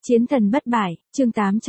Chiến thần bất bại, chương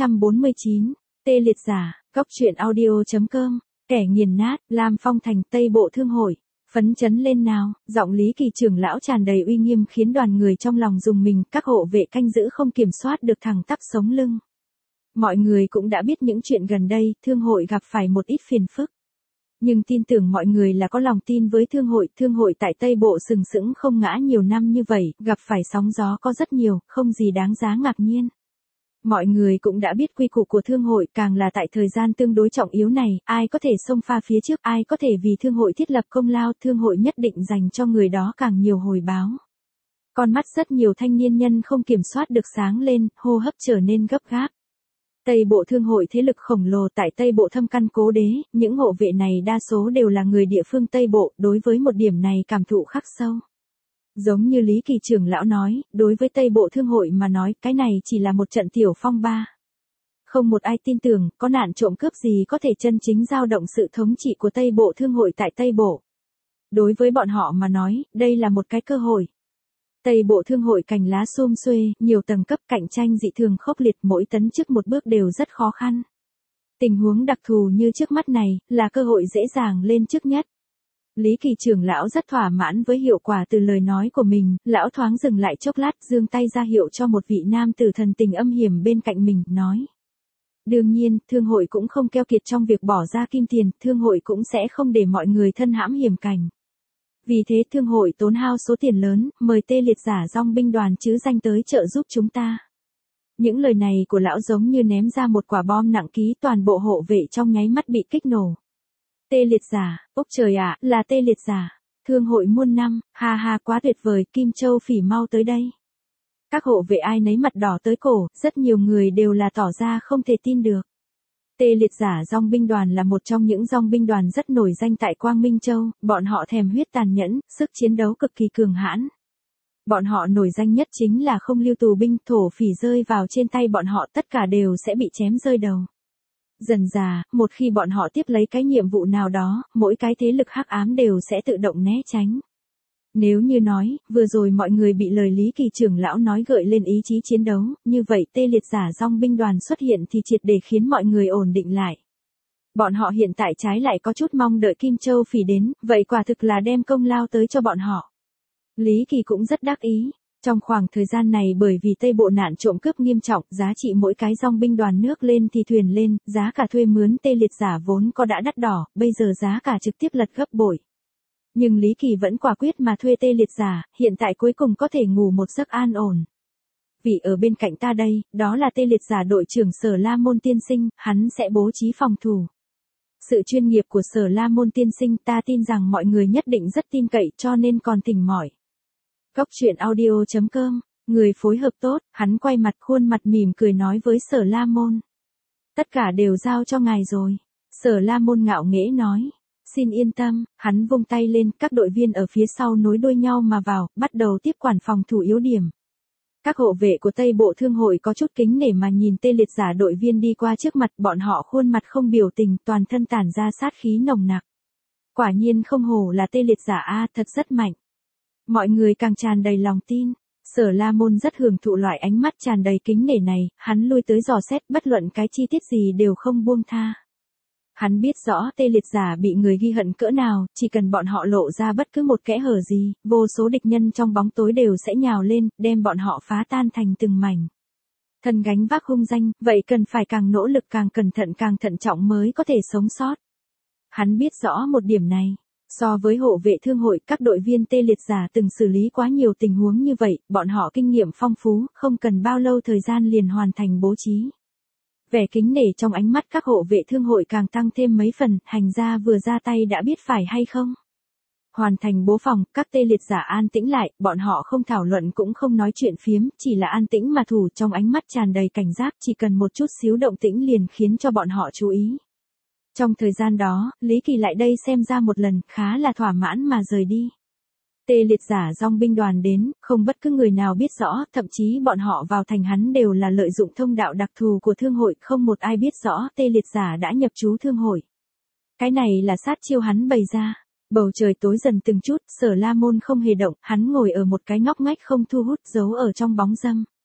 849, tê liệt giả, góc truyện audio.com, kẻ nghiền nát, Lam Phong thành Tây Bộ Thương hội, phấn chấn lên nào, giọng Lý Kỳ trưởng lão tràn đầy uy nghiêm khiến đoàn người trong lòng rùng mình, các hộ vệ canh giữ không kiểm soát được thẳng tắp sống lưng. Mọi người cũng đã biết những chuyện gần đây, thương hội gặp phải một ít phiền phức. Nhưng tin tưởng mọi người là có lòng tin với thương hội tại Tây Bộ sừng sững không ngã nhiều năm như vậy, gặp phải sóng gió có rất nhiều, không gì đáng giá ngạc nhiên. Mọi người cũng đã biết quy củ của thương hội, càng là tại thời gian tương đối trọng yếu này, ai có thể xông pha phía trước, ai có thể vì thương hội thiết lập công lao, thương hội nhất định dành cho người đó càng nhiều hồi báo. Con mắt rất nhiều thanh niên nhân không kiểm soát được sáng lên, hô hấp trở nên gấp gáp. Tây Bộ Thương hội thế lực khổng lồ tại Tây Bộ thâm căn cố đế, những hộ vệ này đa số đều là người địa phương Tây Bộ, đối với một điểm này cảm thụ khắc sâu. Giống như Lý Kỳ trưởng lão nói, đối với Tây Bộ Thương hội mà nói, cái này chỉ là một trận tiểu phong ba. Không một ai tin tưởng, có nạn trộm cướp gì có thể chân chính dao động sự thống trị của Tây Bộ Thương hội tại Tây Bộ. Đối với bọn họ mà nói, đây là một cái cơ hội. Tây Bộ Thương hội cành lá sum xuê, nhiều tầng cấp cạnh tranh dị thường khốc liệt, mỗi tấn trước một bước đều rất khó khăn. Tình huống đặc thù như trước mắt này, là cơ hội dễ dàng lên trước nhất. Lý Kỳ trưởng lão rất thỏa mãn với hiệu quả từ lời nói của mình, lão thoáng dừng lại chốc lát, giương tay ra hiệu cho một vị nam tử thần tình âm hiểm bên cạnh mình, nói. Đương nhiên, thương hội cũng không keo kiệt trong việc bỏ ra kim tiền, thương hội cũng sẽ không để mọi người thân hãm hiểm cảnh. Vì thế thương hội tốn hao số tiền lớn, mời tê liệt giả dòng binh đoàn chứ danh tới trợ giúp chúng ta. Những lời này của lão giống như ném ra một quả bom nặng ký, toàn bộ hộ vệ trong nháy mắt bị kích nổ. Tê liệt giả, ốc trời ạ, là tê liệt giả. Thương hội muôn năm, ha ha quá tuyệt vời, Kim Châu Phỉ mau tới đây. Các hộ vệ ai nấy mặt đỏ tới cổ, rất nhiều người đều là tỏ ra không thể tin được. Tê liệt giả dòng binh đoàn là một trong những dòng binh đoàn rất nổi danh tại Quang Minh Châu, bọn họ thèm huyết tàn nhẫn, sức chiến đấu cực kỳ cường hãn. Bọn họ nổi danh nhất chính là không lưu tù binh, thổ phỉ rơi vào trên tay bọn họ tất cả đều sẽ bị chém rơi đầu. Dần dà, một khi bọn họ tiếp lấy cái nhiệm vụ nào đó, mỗi cái thế lực hắc ám đều sẽ tự động né tránh. Nếu như nói, vừa rồi mọi người bị lời Lý Kỳ trưởng lão nói gợi lên ý chí chiến đấu, như vậy tê liệt giả dòng binh đoàn xuất hiện thì triệt để khiến mọi người ổn định lại. Bọn họ hiện tại trái lại có chút mong đợi Kim Châu Phỉ đến, vậy quả thực là đem công lao tới cho bọn họ. Lý Kỳ cũng rất đắc ý. Trong khoảng thời gian này bởi vì Tây Bộ nạn trộm cướp nghiêm trọng, giá trị mỗi cái dòng binh đoàn nước lên thì thuyền lên, giá cả thuê mướn tê liệt giả vốn có đã đắt đỏ, bây giờ giá cả trực tiếp lật gấp bội. Nhưng Lý Kỳ vẫn quả quyết mà thuê tê liệt giả, hiện tại cuối cùng có thể ngủ một giấc an ổn. Vì ở bên cạnh ta đây, đó là tê liệt giả đội trưởng Sở La Môn tiên sinh, hắn sẽ bố trí phòng thủ. Sự chuyên nghiệp của Sở La Môn tiên sinh ta tin rằng mọi người nhất định rất tin cậy cho nên còn thỉnh mỏi. Góc truyện audio.com, người phối hợp tốt, hắn quay mặt khuôn mặt mỉm cười nói với Sở La Môn. Tất cả đều giao cho ngài rồi. Sở La Môn ngạo nghễ nói. Xin yên tâm, hắn vung tay lên, các đội viên ở phía sau nối đuôi nhau mà vào, bắt đầu tiếp quản phòng thủ yếu điểm. Các hộ vệ của Tây Bộ Thương hội có chút kính nể mà nhìn tê liệt giả đội viên đi qua trước mặt, bọn họ khuôn mặt không biểu tình, toàn thân tản ra sát khí nồng nặc. Quả nhiên không hổ là tê liệt giả a, thật rất mạnh. Mọi người càng tràn đầy lòng tin. Sở La Môn rất hưởng thụ loại ánh mắt tràn đầy kính nể này, hắn lui tới dò xét bất luận cái chi tiết gì đều không buông tha. Hắn biết rõ tê liệt giả bị người ghi hận cỡ nào, chỉ cần bọn họ lộ ra bất cứ một kẽ hở gì, vô số địch nhân trong bóng tối đều sẽ nhào lên, đem bọn họ phá tan thành từng mảnh. Thân gánh vác hung danh, vậy cần phải càng nỗ lực càng cẩn thận càng thận trọng mới có thể sống sót. Hắn biết rõ một điểm này. So với hộ vệ thương hội, các đội viên tê liệt giả từng xử lý quá nhiều tình huống như vậy, bọn họ kinh nghiệm phong phú, không cần bao lâu thời gian liền hoàn thành bố trí. Vẻ kính nể trong ánh mắt các hộ vệ thương hội càng tăng thêm mấy phần, hành gia vừa ra tay đã biết phải hay không. Hoàn thành bố phòng, các tê liệt giả an tĩnh lại, bọn họ không thảo luận cũng không nói chuyện phiếm, chỉ là an tĩnh mà thủ, trong ánh mắt tràn đầy cảnh giác, chỉ cần một chút xíu động tĩnh liền khiến cho bọn họ chú ý. Trong thời gian đó, Lý Kỳ lại đây xem ra một lần, khá là thỏa mãn mà rời đi. Tê liệt giả dòng binh đoàn đến, không bất cứ người nào biết rõ, thậm chí bọn họ vào thành hắn đều là lợi dụng thông đạo đặc thù của thương hội, không một ai biết rõ tê liệt giả đã nhập trú thương hội. Cái này là sát chiêu hắn bày ra. Bầu trời tối dần từng chút, Sở La Môn không hề động, hắn ngồi ở một cái ngóc ngách không thu hút, giấu ở trong bóng râm.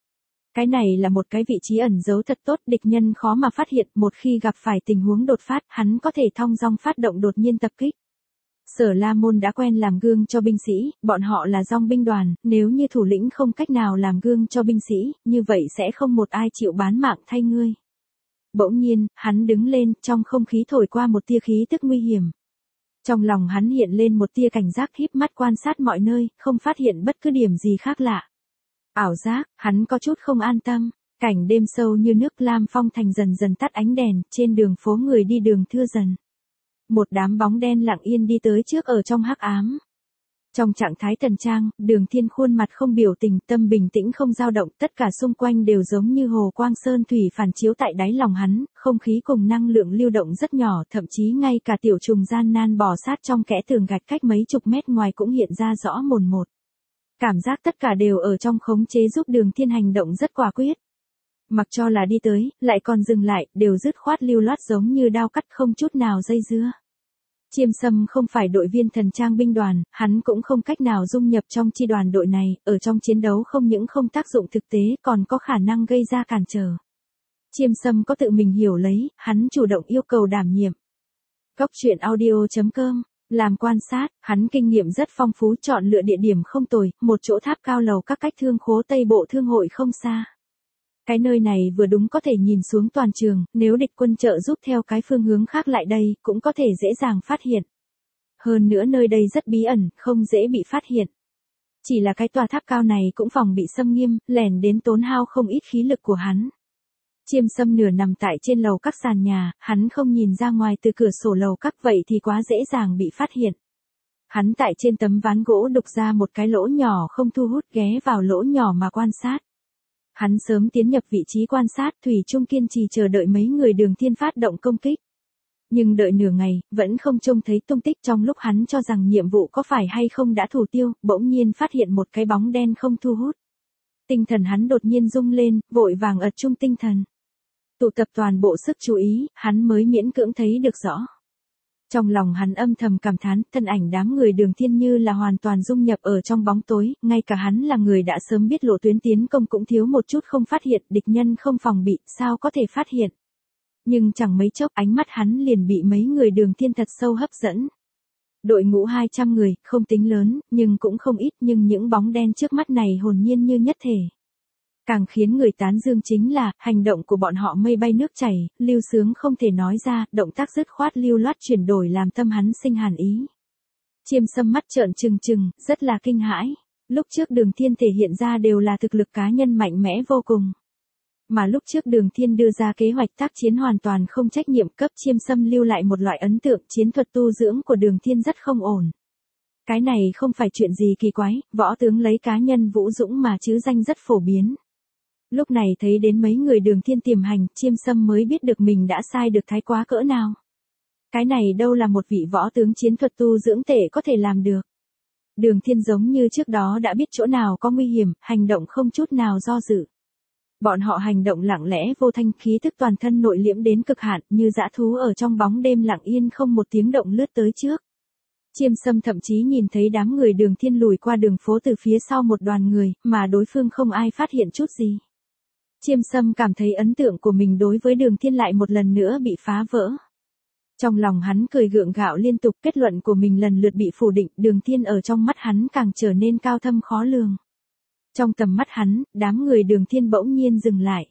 Cái này là một cái vị trí ẩn giấu thật tốt, địch nhân khó mà phát hiện, một khi gặp phải tình huống đột phát, hắn có thể thong dong phát động đột nhiên tập kích. Sở La Môn đã quen làm gương cho binh sĩ, bọn họ là dòng binh đoàn, nếu như thủ lĩnh không cách nào làm gương cho binh sĩ, như vậy sẽ không một ai chịu bán mạng thay ngươi. Bỗng nhiên, hắn đứng lên, trong không khí thổi qua một tia khí tức nguy hiểm. Trong lòng hắn hiện lên một tia cảnh giác, híp mắt quan sát mọi nơi, không phát hiện bất cứ điểm gì khác lạ. Ảo giác, hắn có chút không an tâm. Cảnh đêm sâu như nước, Lam Phong Thành dần dần tắt ánh đèn, trên đường phố người đi đường thưa dần. Một đám bóng đen lặng yên đi tới trước ở trong hắc ám. Trong trạng thái tần trang, Đường Thiên khuôn mặt không biểu tình, tâm bình tĩnh không dao động, tất cả xung quanh đều giống như hồ quang sơn thủy phản chiếu tại đáy lòng hắn, không khí cùng năng lượng lưu động rất nhỏ, thậm chí ngay cả tiểu trùng gian nan bò sát trong kẽ tường gạch cách mấy chục mét ngoài cũng hiện ra rõ mồn một. Cảm giác tất cả đều ở trong khống chế giúp Đường Thiên hành động rất quả quyết. Mặc cho là đi tới, lại còn dừng lại, đều dứt khoát lưu loát giống như đao cắt không chút nào dây dưa. Chiêm Sâm không phải đội viên thần trang binh đoàn, hắn cũng không cách nào dung nhập trong chi đoàn đội này, ở trong chiến đấu không những không tác dụng thực tế còn có khả năng gây ra cản trở. Chiêm Sâm có tự mình hiểu lấy, hắn chủ động yêu cầu đảm nhiệm. Góc truyện audio.com. Làm quan sát, hắn kinh nghiệm rất phong phú, chọn lựa địa điểm không tồi, một chỗ tháp cao lầu các cách thương khố Tây Bộ Thương hội không xa. Cái nơi này vừa đúng có thể nhìn xuống toàn trường, nếu địch quân trợ giúp theo cái phương hướng khác lại đây, cũng có thể dễ dàng phát hiện. Hơn nữa nơi đây rất bí ẩn, không dễ bị phát hiện. Chỉ là cái tòa tháp cao này cũng phòng bị xâm nghiêm, lẻn đến tốn hao không ít khí lực của hắn. Chiêm Sâm nửa nằm tại trên lầu các sàn nhà, hắn không nhìn ra ngoài từ cửa sổ lầu các, vậy thì quá dễ dàng bị phát hiện. Hắn tại trên tấm ván gỗ đục ra một cái lỗ nhỏ không thu hút, ghé vào lỗ nhỏ mà quan sát. Hắn sớm tiến nhập vị trí quan sát, thủy chung kiên trì chờ đợi mấy người Đường Thiên phát động công kích. Nhưng đợi nửa ngày, vẫn không trông thấy tung tích. Trong lúc hắn cho rằng nhiệm vụ có phải hay không đã thủ tiêu, bỗng nhiên phát hiện một cái bóng đen không thu hút. Tinh thần hắn đột nhiên rung lên, vội vàng ật trung tinh thần. Tụ tập toàn bộ sức chú ý, hắn mới miễn cưỡng thấy được rõ. Trong lòng hắn âm thầm cảm thán, thân ảnh đám người Đường Thiên như là hoàn toàn dung nhập ở trong bóng tối, ngay cả hắn là người đã sớm biết lộ tuyến tiến công cũng thiếu một chút không phát hiện, địch nhân không phòng bị, sao có thể phát hiện. Nhưng chẳng mấy chốc ánh mắt hắn liền bị mấy người Đường Thiên thật sâu hấp dẫn. Đội ngũ 200 người, không tính lớn, nhưng cũng không ít, nhưng những bóng đen trước mắt này hồn nhiên như nhất thể. Càng khiến người tán dương chính là, hành động của bọn họ mây bay nước chảy, lưu sướng không thể nói ra, động tác dứt khoát lưu loát chuyển đổi làm tâm hắn sinh hàn ý. Chiêm Sâm mắt trợn trừng trừng, rất là kinh hãi. Lúc trước Đường Thiên thể hiện ra đều là thực lực cá nhân mạnh mẽ vô cùng. Mà lúc trước Đường Thiên đưa ra kế hoạch tác chiến hoàn toàn không trách nhiệm, cấp Chiêm Sâm lưu lại một loại ấn tượng chiến thuật tu dưỡng của Đường Thiên rất không ổn. Cái này không phải chuyện gì kỳ quái, võ tướng lấy cá nhân vũ dũng mà chứ danh rất phổ biến. Lúc này thấy đến mấy người Đường Thiên tiềm hành, Chiêm Sâm mới biết được mình đã sai được thái quá cỡ nào. Cái này đâu là một vị võ tướng chiến thuật tu dưỡng tệ có thể làm được. Đường Thiên giống như trước đó đã biết chỗ nào có nguy hiểm, hành động không chút nào do dự. Bọn họ hành động lặng lẽ vô thanh, khí tức toàn thân nội liễm đến cực hạn, như dã thú ở trong bóng đêm lặng yên không một tiếng động lướt tới trước. Chiêm Sâm thậm chí nhìn thấy đám người Đường Thiên lùi qua đường phố từ phía sau một đoàn người, mà đối phương không ai phát hiện chút gì. Chiêm Sâm cảm thấy ấn tượng của mình đối với Đường Thiên lại một lần nữa bị phá vỡ. Trong lòng hắn cười gượng gạo liên tục, kết luận của mình lần lượt bị phủ định, Đường Thiên ở trong mắt hắn càng trở nên cao thâm khó lường. Trong tầm mắt hắn, đám người Đường Thiên bỗng nhiên dừng lại.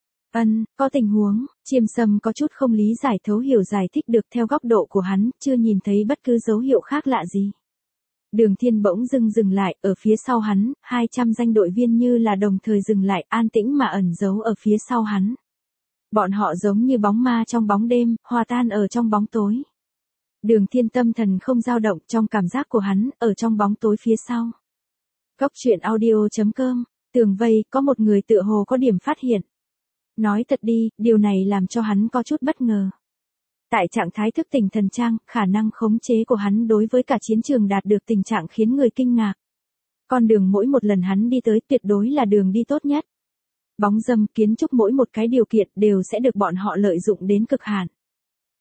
Có tình huống, Chiêm Sâm có chút không lý giải thấu hiểu giải thích được theo góc độ của hắn, chưa nhìn thấy bất cứ dấu hiệu khác lạ gì. Đường Thiên bỗng dừng lại, ở phía sau hắn, 200 danh đội viên như là đồng thời dừng lại, an tĩnh mà ẩn giấu ở phía sau hắn. Bọn họ giống như bóng ma trong bóng đêm, hòa tan ở trong bóng tối. Đường Thiên tâm thần không dao động, trong cảm giác của hắn, ở trong bóng tối phía sau. Góc truyện audio.com, tường vây, có một người tựa hồ có điểm phát hiện. Nói thật đi, điều này làm cho hắn có chút bất ngờ. Tại trạng thái thức tỉnh thần trang, khả năng khống chế của hắn đối với cả chiến trường đạt được tình trạng khiến người kinh ngạc. Con đường mỗi một lần hắn đi tới tuyệt đối là đường đi tốt nhất. Bóng dâm, kiến trúc mỗi một cái điều kiện đều sẽ được bọn họ lợi dụng đến cực hạn.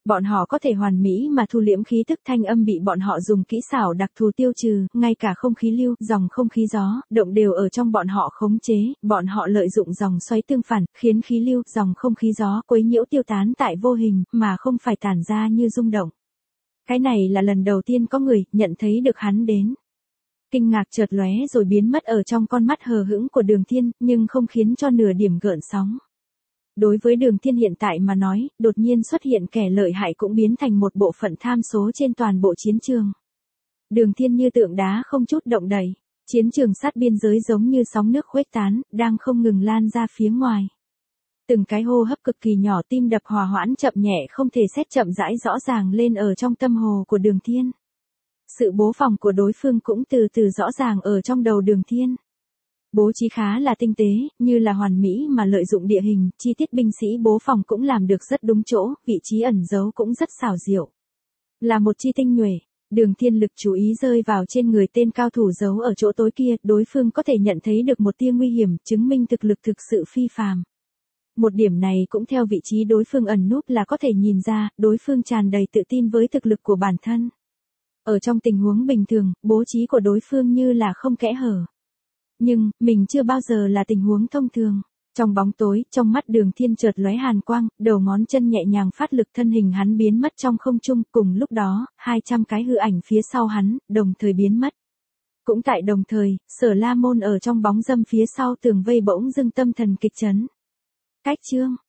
Bọn họ có thể hoàn mỹ mà thu liễm khí tức, thanh âm bị bọn họ dùng kỹ xảo đặc thù tiêu trừ, ngay cả không khí lưu, dòng không khí gió, động đều ở trong bọn họ khống chế, bọn họ lợi dụng dòng xoáy tương phản, khiến khí lưu, dòng không khí gió quấy nhiễu tiêu tán tại vô hình, mà không phải tản ra như rung động. Cái này là lần đầu tiên có người nhận thấy được hắn đến. Kinh ngạc chợt lóe rồi biến mất ở trong con mắt hờ hững của Đường Thiên, nhưng không khiến cho nửa điểm gợn sóng. Đối với Đường Thiên hiện tại mà nói, đột nhiên xuất hiện kẻ lợi hại cũng biến thành một bộ phận tham số trên toàn bộ chiến trường. Đường Thiên như tượng đá không chút động đậy, chiến trường sát biên giới giống như sóng nước khuếch tán, đang không ngừng lan ra phía ngoài. Từng cái hô hấp cực kỳ nhỏ, tim đập hòa hoãn chậm nhẹ không thể xét chậm rãi rõ ràng lên ở trong tâm hồ của Đường Thiên. Sự bố phòng của đối phương cũng từ từ rõ ràng ở trong đầu Đường Thiên. Bố trí khá là tinh tế, như là hoàn mỹ mà lợi dụng địa hình, chi tiết binh sĩ bố phòng cũng làm được rất đúng chỗ, vị trí ẩn giấu cũng rất xảo diệu. Là một chi tinh nhuệ, Đường Thiên lực chú ý rơi vào trên người tên cao thủ giấu ở chỗ tối kia, đối phương có thể nhận thấy được một tia nguy hiểm, chứng minh thực lực thực sự phi phàm. Một điểm này cũng theo vị trí đối phương ẩn núp là có thể nhìn ra, đối phương tràn đầy tự tin với thực lực của bản thân. Ở trong tình huống bình thường, bố trí của đối phương như là không kẽ hở. Nhưng, mình chưa bao giờ là tình huống thông thường. Trong bóng tối, trong mắt Đường Thiên chợt lóe hàn quang, đầu ngón chân nhẹ nhàng phát lực, thân hình hắn biến mất trong không trung, cùng lúc đó, 200 cái hư ảnh phía sau hắn, đồng thời biến mất. Cũng tại đồng thời, Sở La Môn ở trong bóng râm phía sau tường vây bỗng dưng tâm thần kịch chấn. Cách chương